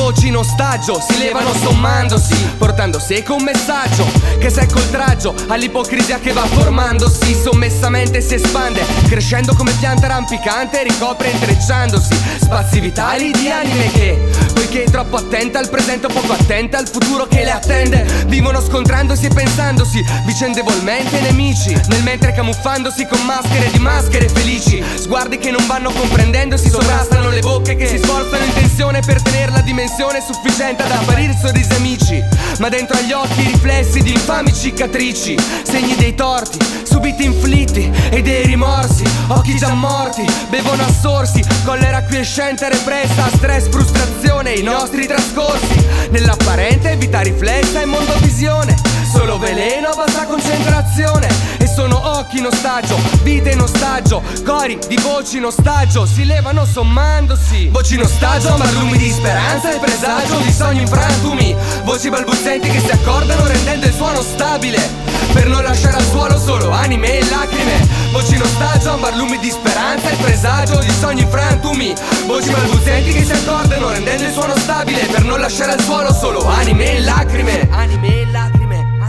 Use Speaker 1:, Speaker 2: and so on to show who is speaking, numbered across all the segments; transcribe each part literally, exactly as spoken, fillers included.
Speaker 1: voci in ostaggio si levano sommandosi, portando seco un messaggio che secco il traggio all'ipocrisia che va formandosi. Sommessamente si espande, crescendo come pianta rampicante, ricopre intrecciandosi spazi vitali di anime che, poiché è troppo attenta al presente o poco attenta al futuro che le attende, vivono scontrandosi e pensandosi vicendevolmente nemici, nel mentre camuffandosi con maschere di maschere felici. Sguardi che non vanno comprendendo, si sovrastano le bocche che si sforzano in tensione per tenere la dimensione sufficiente ad apparire sorrisi amici, ma dentro agli occhi riflessi di infami cicatrici, segni dei torti subiti inflitti e dei rimorsi, occhi già morti, bevono a sorsi, collera quiescente repressa, stress, frustrazione, i nostri trascorsi nell'apparente vita riflessa e mondovisione, solo veleno, bassa concentrazione, e sono occhi in ostaggio, vite in ostaggio, cori di voci in ostaggio si levano sommandosi, voci in ostaggio, barlumi di speranza e presagio di sogni in frantumi, voci balbuzienti che si accordano rendendo il suono stabile per non lasciare al suolo solo anime e lacrime, voci in ostaggio, barlumi di speranza e presagio di sogni in frantumi, voci balbuzienti che si accordano rendendo il suono stabile per non lasciare al suolo solo anime e lacrime, anime e lacrime.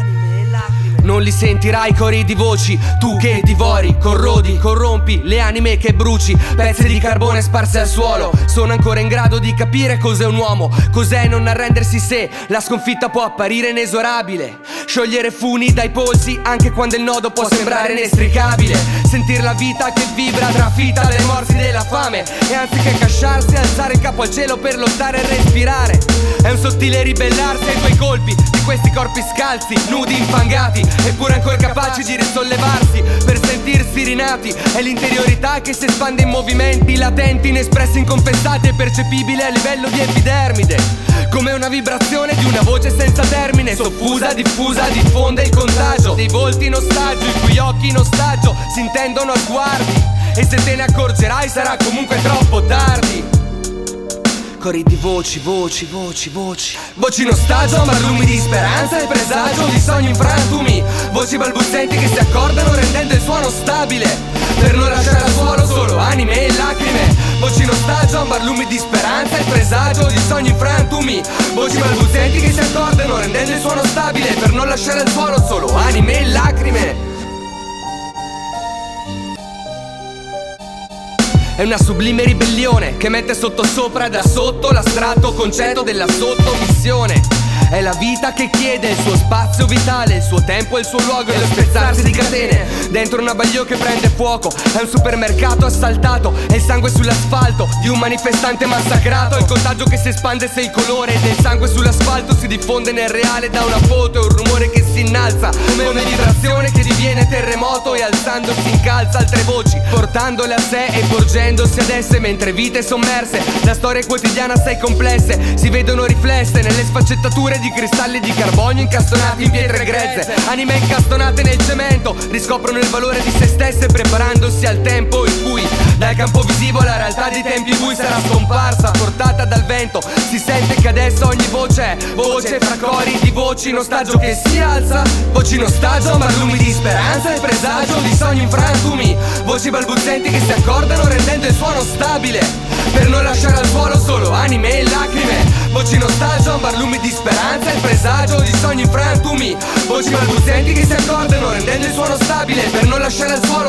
Speaker 1: Non li sentirai cori di voci, tu che divori, corrodi, corrompi le anime che bruci, pezzi di carbone sparse al suolo. Sono ancora in grado di capire cos'è un uomo, cos'è non arrendersi se la sconfitta può apparire inesorabile, sciogliere funi dai polsi anche quando il nodo può sembrare inestricabile, sentir la vita che vibra trafita dai morsi della fame e anziché casciarsi alzare il capo al cielo per lottare e respirare. È un sottile ribellarsi ai tuoi colpi di questi corpi scalzi, nudi, infangati, eppure ancora capaci di risollevarsi per sentirsi rinati. È l'interiorità che si espande in movimenti latenti, inespressi, inconfessati e percepibili a livello di epidermide, come una vibrazione di una voce senza termine, soffusa, diffusa, diffonde il contagio dei volti in ostaggio, i cui occhi in ostaggio si intendono a sguardi, e se te ne accorgerai sarà comunque troppo tardi. Cori di voci, voci, voci, voci, voci in ostaggio, barlumi di speranza e presagio di sogni in frantumi, voci balbuzienti che si accordano rendendo il suono stabile per non lasciare al suolo solo anime e lacrime, voci in ostaggio, barlumi di speranza e presagio di sogni in frantumi, voci balbuzienti che si accordano rendendo il suono stabile per non lasciare al suolo solo anime e lacrime. È una sublime ribellione che mette sottosopra da sotto l'astratto concetto della sottomissione. È la vita che chiede il suo spazio vitale, il suo tempo e il suo luogo, e lo spezzarsi di catene dentro un abbaglio che prende fuoco. È un supermercato assaltato, è il sangue sull'asfalto di un manifestante massacrato. È il contagio che si espande se il colore del sangue sull'asfalto si diffonde nel reale da una foto. È un rumore che si innalza come una vibrazione che diviene terremoto e alzandosi incalza altre voci, portandole a sé e porgendosi ad esse, mentre vite sommerse da storie quotidiane assai complesse si vedono riflesse nelle sfaccettature di cristalli di carbonio incastonati in pietre grezze. Anime incastonate nel cemento riscoprono il valore di se stesse preparandosi al tempo in cui dal campo visivo la realtà dei tempi bui sarà scomparsa, portata dal vento. Si sente che adesso ogni voce è voce fra cori di voci in ostaggio che si alza, voci in ostaggio, barlumi di speranza e presagio di sogni in frantumi, voci balbuzienti che si accordano rendendo il suono stabile per non lasciare al suolo solo anime e lacrime, voci in ostaggio, barlumi di speranza e presagio di sogni in frantumi, voci balbuzienti che si accordano rendendo il suono stabile per non lasciare al suolo